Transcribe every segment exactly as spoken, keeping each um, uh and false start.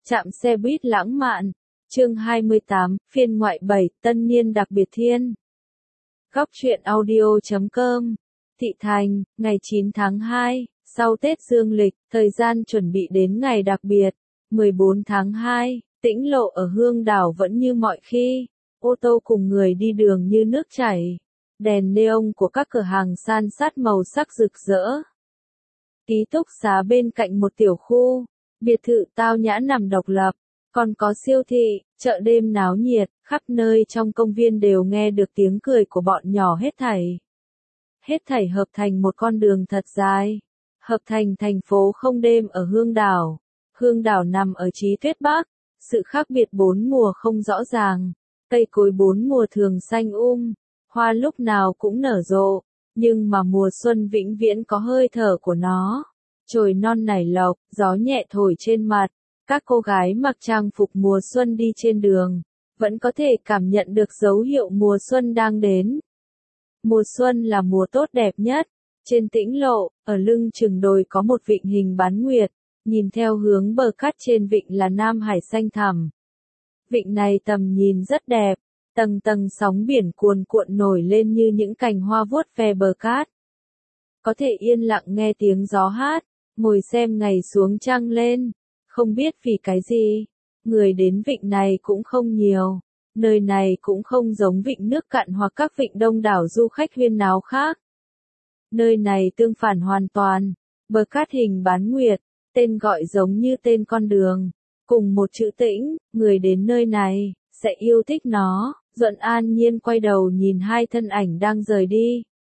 Trạm xe buýt lãng mạn. Chương hai mươi tám, phiên ngoại bảy, tân niên đặc biệt thiên. Góc truyện audio chấm com. Thị Thành, ngày chín tháng hai, sau Tết Dương lịch, thời gian chuẩn bị đến ngày đặc biệt, mười bốn tháng hai, tĩnh lộ ở Hương Đảo vẫn như mọi khi, ô tô cùng người đi đường như nước chảy, đèn neon của các cửa hàng san sát màu sắc rực rỡ. Ký túc xá bên cạnh một tiểu khu, biệt thự tao nhã nằm độc lập, còn có siêu thị, chợ đêm náo nhiệt, khắp nơi trong công viên đều nghe được tiếng cười của bọn nhỏ hết thảy. Hết thảy hợp thành một con đường thật dài, hợp thành thành phố không đêm ở Hương Đảo. Hương Đảo nằm ở Chí Tuyết Bắc, sự khác biệt bốn mùa không rõ ràng, cây cối bốn mùa thường xanh um, hoa lúc nào cũng nở rộ, nhưng mà mùa xuân vĩnh viễn có hơi thở của nó. Chồi non nảy lộc, gió nhẹ thổi trên mặt, các cô gái mặc trang phục mùa xuân đi trên đường, vẫn có thể cảm nhận được dấu hiệu mùa xuân đang đến. Mùa xuân là mùa tốt đẹp nhất. Trên tĩnh lộ, ở lưng chừng đồi có một vịnh hình bán nguyệt, nhìn theo hướng bờ cát trên vịnh là Nam Hải xanh thẳm. Vịnh này tầm nhìn rất đẹp, tầng tầng sóng biển cuồn cuộn nổi lên như những cành hoa vuốt ve bờ cát. Có thể yên lặng nghe tiếng gió hát, ngồi xem ngày xuống trăng lên. Không biết vì cái gì, người đến vịnh này cũng không nhiều. Nơi này cũng không giống vịnh nước cạn hoặc các vịnh đông đảo du khách huyên náo khác. Nơi này tương phản hoàn toàn, bờ cát hình bán nguyệt, tên gọi giống như tên con đường, cùng một chữ tĩnh, người đến nơi này, sẽ yêu thích nó. Duẫn an nhiên quay đầu nhìn hai thân ảnh đang rời đi.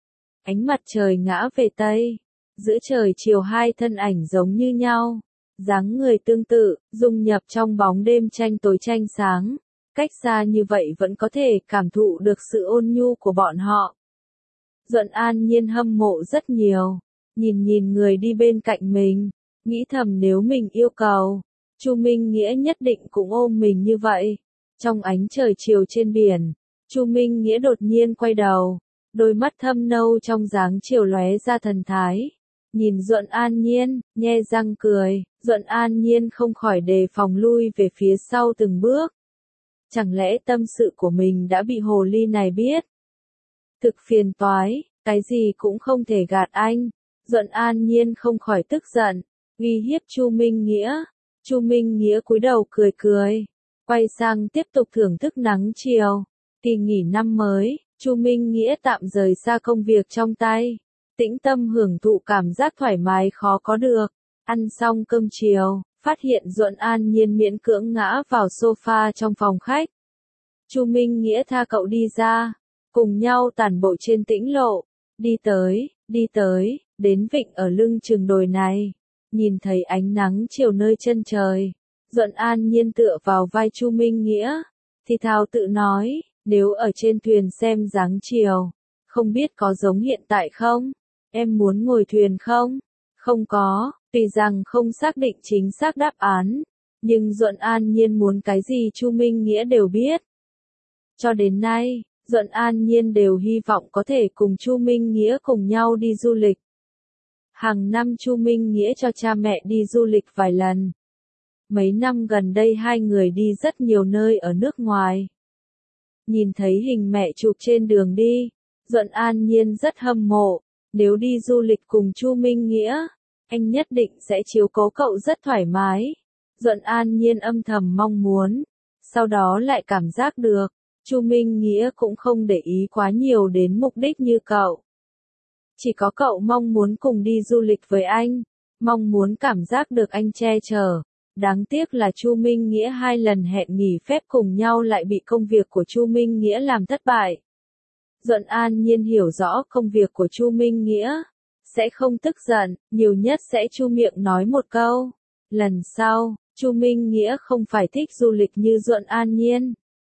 Ánh mặt trời ngã về Tây, giữa trời chiều hai thân ảnh giống như nhau, dáng người tương tự, dung nhập trong bóng đêm tranh tối tranh sáng, cách xa như vậy vẫn có thể cảm thụ được sự ôn nhu của bọn họ. Duẫn an nhiên hâm mộ rất nhiều, nhìn nhìn người đi bên cạnh mình, nghĩ thầm nếu mình yêu cầu, Chu Minh Nghĩa nhất định cũng ôm mình như vậy. Trong ánh trời chiều trên biển, Chu Minh Nghĩa đột nhiên quay đầu, đôi mắt thâm nâu trong dáng chiều lóe ra thần thái, nhìn Duẫn an nhiên, nhe răng cười. Duẫn an nhiên không khỏi đề phòng lui về phía sau từng bước. Chẳng lẽ tâm sự của mình đã bị hồ ly này biết? Thực phiền toái, cái gì cũng không thể gạt anh. Duẫn an nhiên không khỏi tức giận, uy hiếp Chu Minh Nghĩa. Chu Minh Nghĩa cúi đầu cười cười, quay sang tiếp tục thưởng thức nắng chiều. Kỳ nghỉ năm mới, Chu Minh Nghĩa tạm rời xa công việc trong tay, tĩnh tâm hưởng thụ cảm giác thoải mái khó có được. Ăn xong cơm chiều, phát hiện Duẫn an nhiên miễn cưỡng ngã vào sofa trong phòng khách. Chu Minh Nghĩa tha cậu đi ra, cùng nhau tản bộ trên tĩnh lộ, đi tới, đi tới, đến vịnh ở lưng chừng đồi này, nhìn thấy ánh nắng chiều nơi chân trời. Duẫn an nhiên tựa vào vai Chu Minh Nghĩa, thì thào tự nói, nếu ở trên thuyền xem dáng chiều, không biết có giống hiện tại không? Em muốn ngồi thuyền không? Không có. Tuy rằng không xác định chính xác đáp án, nhưng Duẫn an nhiên muốn cái gì Chu Minh Nghĩa đều biết. Cho đến nay, Duẫn an nhiên đều hy vọng có thể cùng Chu Minh Nghĩa cùng nhau đi du lịch. Hàng năm Chu Minh Nghĩa cho cha mẹ đi du lịch vài lần. Mấy năm gần đây hai người đi rất nhiều nơi ở nước ngoài. Nhìn thấy hình mẹ chụp trên đường đi, Duẫn an nhiên rất hâm mộ. Nếu đi du lịch cùng Chu Minh Nghĩa, anh nhất định sẽ chiếu cố cậu rất thoải mái. Duẫn an nhiên âm thầm mong muốn, sau đó lại cảm giác được, Chu Minh Nghĩa cũng không để ý quá nhiều đến mục đích như cậu. Chỉ có cậu mong muốn cùng đi du lịch với anh, mong muốn cảm giác được anh che chở. Đáng tiếc là Chu Minh Nghĩa hai lần hẹn nghỉ phép cùng nhau lại bị công việc của Chu Minh Nghĩa làm thất bại. Duẫn an nhiên hiểu rõ công việc của Chu Minh Nghĩa, sẽ không tức giận, nhiều nhất sẽ chu miệng nói một câu. Lần sau, Chu Minh Nghĩa không phải thích du lịch như Duẫn an nhiên.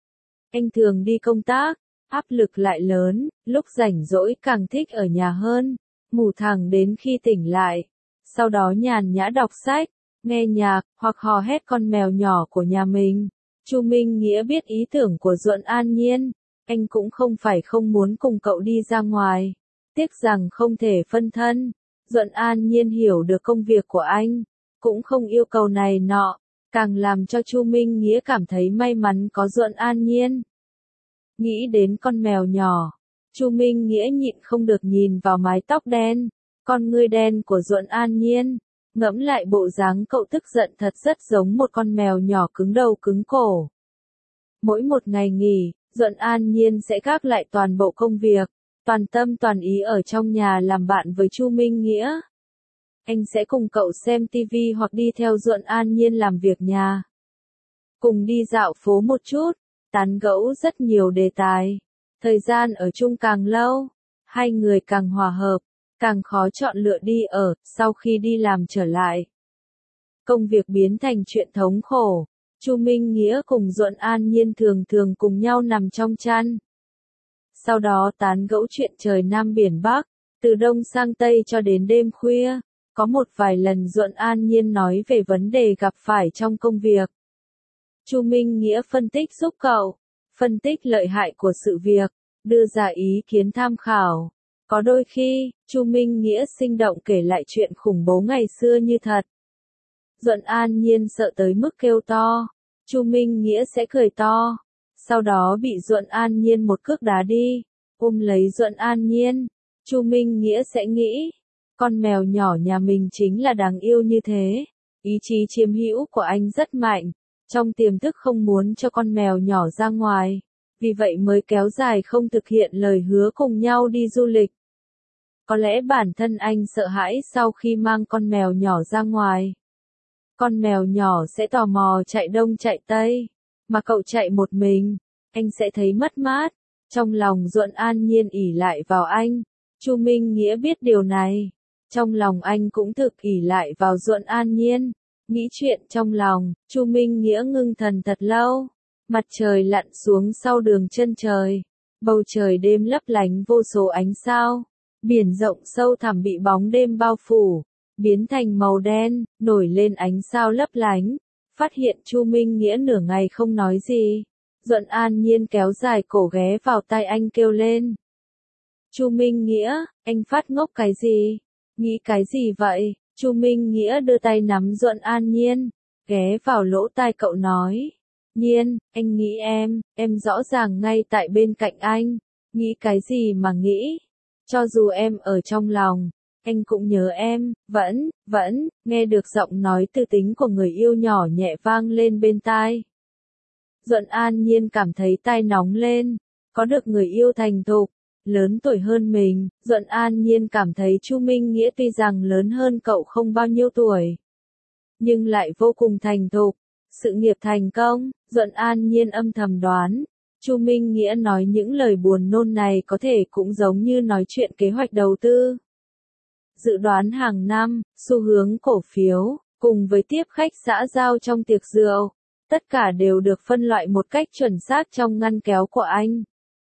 Anh thường đi công tác, áp lực lại lớn, lúc rảnh rỗi càng thích ở nhà hơn, ngủ thẳng đến khi tỉnh lại. Sau đó nhàn nhã đọc sách, nghe nhạc, hoặc hò hét con mèo nhỏ của nhà mình. Chu Minh Nghĩa biết ý tưởng của Duẫn an nhiên, anh cũng không phải không muốn cùng cậu đi ra ngoài. Tiếc rằng không thể phân thân. Duẫn an nhiên hiểu được công việc của anh, cũng không yêu cầu này nọ. càng làm cho Chu Minh Nghĩa cảm thấy may mắn có Duận An Nhiên. Nghĩ đến con mèo nhỏ, Chu Minh Nghĩa nhịn không được nhìn vào mái tóc đen, con ngươi đen của Duận An Nhiên, ngẫm lại bộ dáng cậu tức giận thật rất giống một con mèo nhỏ cứng đầu cứng cổ. Mỗi một ngày nghỉ, Duận An Nhiên sẽ gác lại toàn bộ công việc, toàn tâm toàn ý ở trong nhà làm bạn với Chu Minh Nghĩa. Anh sẽ cùng cậu xem tivi hoặc đi theo Duận An Nhiên làm việc nhà. Cùng đi dạo phố một chút, tán gẫu rất nhiều đề tài. Thời gian ở chung càng lâu, hai người càng hòa hợp, càng khó chọn lựa đi ở, sau khi đi làm trở lại. Công việc biến thành chuyện thống khổ, Chu Minh Nghĩa cùng Duận An Nhiên thường thường cùng nhau nằm trong chăn. Sau đó tán gẫu chuyện trời Nam biển Bắc, từ Đông sang Tây cho đến đêm khuya. Có một vài lần Duận An Nhiên nói về vấn đề gặp phải trong công việc. Chu Minh Nghĩa phân tích giúp cậu, phân tích lợi hại của sự việc, đưa ra ý kiến tham khảo. Có đôi khi, Chu Minh Nghĩa sinh động kể lại chuyện khủng bố ngày xưa như thật. Duận An Nhiên sợ tới mức kêu to, Chu Minh Nghĩa sẽ cười to, sau đó bị Duận An Nhiên một cước đá đi, ôm lấy Duận An Nhiên, Chu Minh Nghĩa sẽ nghĩ, con mèo nhỏ nhà mình chính là đáng yêu như thế. Ý chí chiếm hữu của anh rất mạnh, trong tiềm thức không muốn cho con mèo nhỏ ra ngoài, vì vậy mới kéo dài không thực hiện lời hứa cùng nhau đi du lịch. Có lẽ bản thân anh sợ hãi sau khi mang con mèo nhỏ ra ngoài. Con mèo nhỏ sẽ tò mò chạy đông chạy tây, mà cậu chạy một mình, anh sẽ thấy mất mát. Trong lòng Duận An Nhiên ỷ lại vào anh, Chu Minh Nghĩa biết điều này. Trong lòng anh cũng thực ỷ lại vào Duận An Nhiên. Nghĩ chuyện trong lòng, Chu Minh Nghĩa ngưng thần thật lâu. Mặt trời lặn xuống sau đường chân trời. Bầu trời đêm lấp lánh vô số ánh sao. Biển rộng sâu thẳm bị bóng đêm bao phủ, biến thành màu đen, nổi lên ánh sao lấp lánh. Phát hiện Chu Minh Nghĩa nửa ngày không nói gì. Duận An Nhiên kéo dài cổ ghé vào tai anh kêu lên. Chu Minh Nghĩa, anh phát ngốc cái gì? Nghĩ cái gì vậy? Chu Minh Nghĩa đưa tay nắm Duận An Nhiên, ghé vào lỗ tai cậu nói. Nhiên, anh nghĩ em, em rõ ràng ngay tại bên cạnh anh. Nghĩ cái gì mà nghĩ? Cho dù em ở trong lòng, anh cũng nhớ em, vẫn, vẫn, nghe được giọng nói tư tính của người yêu nhỏ nhẹ vang lên bên tai. Duận An Nhiên cảm thấy tai nóng lên, có được người yêu thành thục, lớn tuổi hơn mình. Duận An Nhiên cảm thấy Chu Minh Nghĩa tuy rằng lớn hơn cậu không bao nhiêu tuổi, nhưng lại vô cùng thành thục, sự nghiệp thành công. Duận An Nhiên âm thầm đoán, Chu Minh Nghĩa nói những lời buồn nôn này có thể cũng giống như nói chuyện kế hoạch đầu tư. Dự đoán hàng năm, xu hướng cổ phiếu, cùng với tiếp khách xã giao trong tiệc rượu, tất cả đều được phân loại một cách chuẩn xác trong ngăn kéo của anh.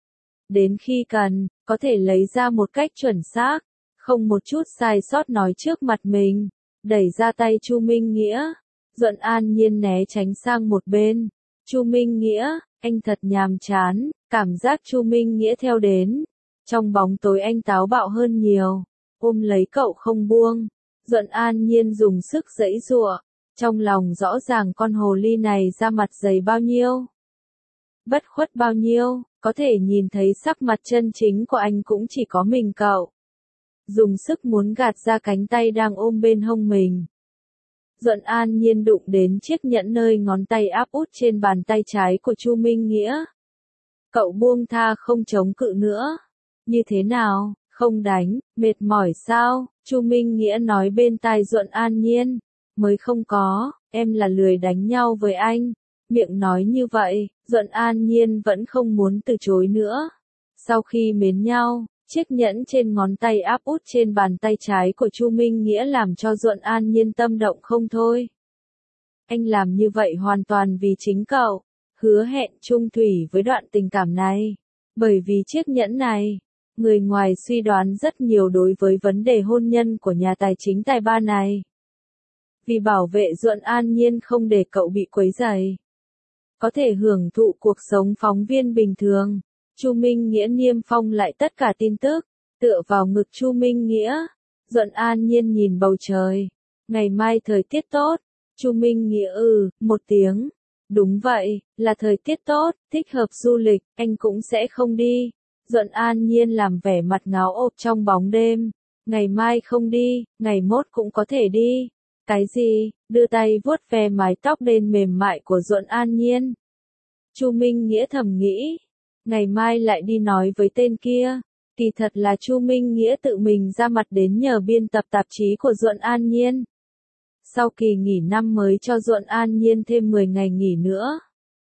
Đến khi cần, có thể lấy ra một cách chuẩn xác, không một chút sai sót nói trước mặt mình, đẩy ra tay Chu Minh Nghĩa. Duận An Nhiên né tránh sang một bên. Chu Minh Nghĩa, anh thật nhàm chán, cảm giác Chu Minh Nghĩa theo đến. Trong bóng tối anh táo bạo hơn nhiều, ôm lấy cậu không buông. Duận An Nhiên dùng sức giãy giụa, trong lòng rõ ràng con hồ ly này da mặt dày bao nhiêu, bất khuất bao nhiêu, có thể nhìn thấy sắc mặt chân chính của anh cũng chỉ có mình cậu. Dùng sức muốn gạt ra cánh tay đang ôm bên hông mình. Duận An Nhiên đụng đến chiếc nhẫn nơi ngón tay áp út trên bàn tay trái của Chu Minh Nghĩa. Cậu buông tha không chống cự nữa. Như thế nào, không đánh, mệt mỏi sao? Chu Minh Nghĩa nói bên tai Duận An Nhiên. Mới không có, em là lười đánh nhau với anh. Miệng nói như vậy, Duận An Nhiên vẫn không muốn từ chối nữa. Sau khi mến nhau, chiếc nhẫn trên ngón tay áp út trên bàn tay trái của Chu Minh Nghĩa làm cho Duận An Nhiên tâm động không thôi. Anh làm như vậy hoàn toàn vì chính cậu, hứa hẹn chung thủy với đoạn tình cảm này. Bởi vì chiếc nhẫn này, người ngoài suy đoán rất nhiều đối với vấn đề hôn nhân của nhà tài chính tài ba này. Vì bảo vệ Duận An Nhiên không để cậu bị quấy rầy, có thể hưởng thụ cuộc sống phóng viên bình thường, Chu Minh Nghĩa niêm phong lại tất cả tin tức, tựa vào ngực Chu Minh Nghĩa. Duận An Nhiên nhìn bầu trời, ngày mai thời tiết tốt, Chu Minh Nghĩa ừ, một tiếng. Đúng vậy, là thời tiết tốt, thích hợp du lịch, anh cũng sẽ không đi. Duẫn An Nhiên làm vẻ mặt ngáo ộp trong bóng đêm. Ngày mai không đi, ngày mốt cũng có thể đi. Cái gì? Đưa tay vuốt ve mái tóc đen mềm mại của Duẫn An Nhiên. Chu Minh Nghĩa thầm nghĩ. Ngày mai lại đi nói với tên kia. Kỳ thật là Chu Minh Nghĩa tự mình ra mặt đến nhờ biên tập tạp chí của Duẫn An Nhiên. Sau kỳ nghỉ năm mới cho Duẫn An Nhiên thêm mười ngày nghỉ nữa.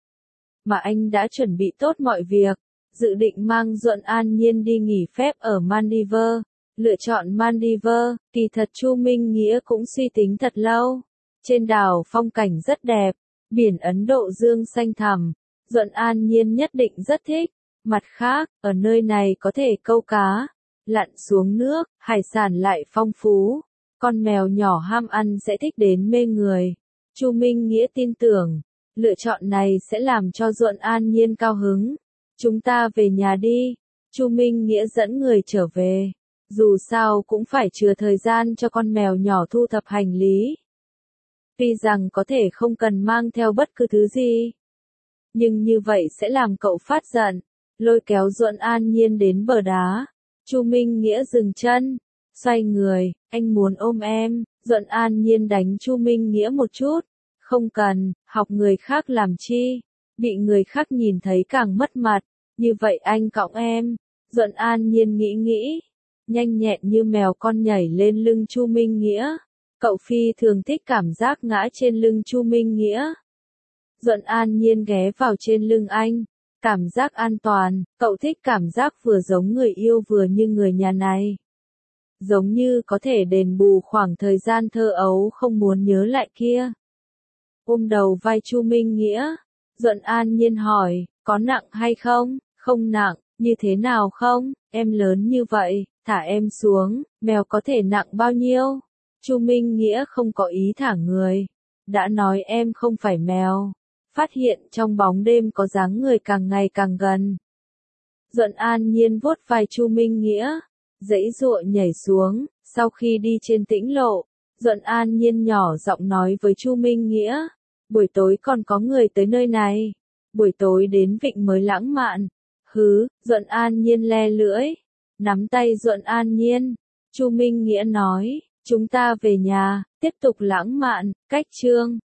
Mà anh đã chuẩn bị tốt mọi việc, dự định mang Duẫn An Nhiên đi nghỉ phép ở Maldives. Lựa chọn Maldives, kỳ thật Chu Minh Nghĩa cũng suy tính thật lâu. Trên đảo phong cảnh rất đẹp, biển Ấn Độ Dương xanh thẳm, Duẫn An Nhiên nhất định rất thích. Mặt khác, ở nơi này có thể câu cá, lặn xuống nước, hải sản lại phong phú. Con mèo nhỏ ham ăn sẽ thích đến mê người. Chu Minh Nghĩa tin tưởng, lựa chọn này sẽ làm cho Duẫn An Nhiên cao hứng. Chúng ta về nhà đi. Chu Minh Nghĩa dẫn người trở về. Dù sao cũng phải chừa thời gian cho con mèo nhỏ thu thập hành lý. Tuy rằng có thể không cần mang theo bất cứ thứ gì, nhưng như vậy sẽ làm cậu phát giận. Lôi kéo Duẫn An Nhiên đến bờ đá. Chu Minh Nghĩa dừng chân, xoay người, anh muốn ôm em. Duẫn An Nhiên đánh Chu Minh Nghĩa một chút. Không cần, học người khác làm chi. Bị người khác nhìn thấy càng mất mặt. Như vậy anh cõng em. Duẫn An Nhiên nghĩ nghĩ. Nhanh nhẹn như mèo con nhảy lên lưng Chu Minh Nghĩa. Cậu phi thường thích cảm giác ngã trên lưng Chu Minh Nghĩa. Duẫn An Nhiên ghé vào trên lưng anh. Cảm giác an toàn, cậu thích cảm giác vừa giống người yêu vừa như người nhà này. Giống như có thể đền bù khoảng thời gian thơ ấu không muốn nhớ lại kia. Ôm đầu vai Chu Minh Nghĩa, Duẫn An Nhiên hỏi, có nặng hay không? Không nặng, như thế nào không? Em lớn như vậy, thả em xuống, mèo có thể nặng bao nhiêu? Chu Minh Nghĩa không có ý thả người. Đã nói em không phải mèo. Phát hiện trong bóng đêm có dáng người càng ngày càng gần. Duẫn An Nhiên vuốt vai Chu Minh Nghĩa, giãy giụa nhảy xuống. Sau khi đi trên tĩnh lộ, Duẫn An Nhiên nhỏ giọng nói với Chu Minh Nghĩa, buổi tối còn có người tới nơi này. Buổi tối đến vịnh mới lãng mạn. Hứ, Duẫn An Nhiên le lưỡi, nắm tay Duẫn An Nhiên. Chu Minh Nghĩa nói, chúng ta về nhà, tiếp tục lãng mạn. Cách chương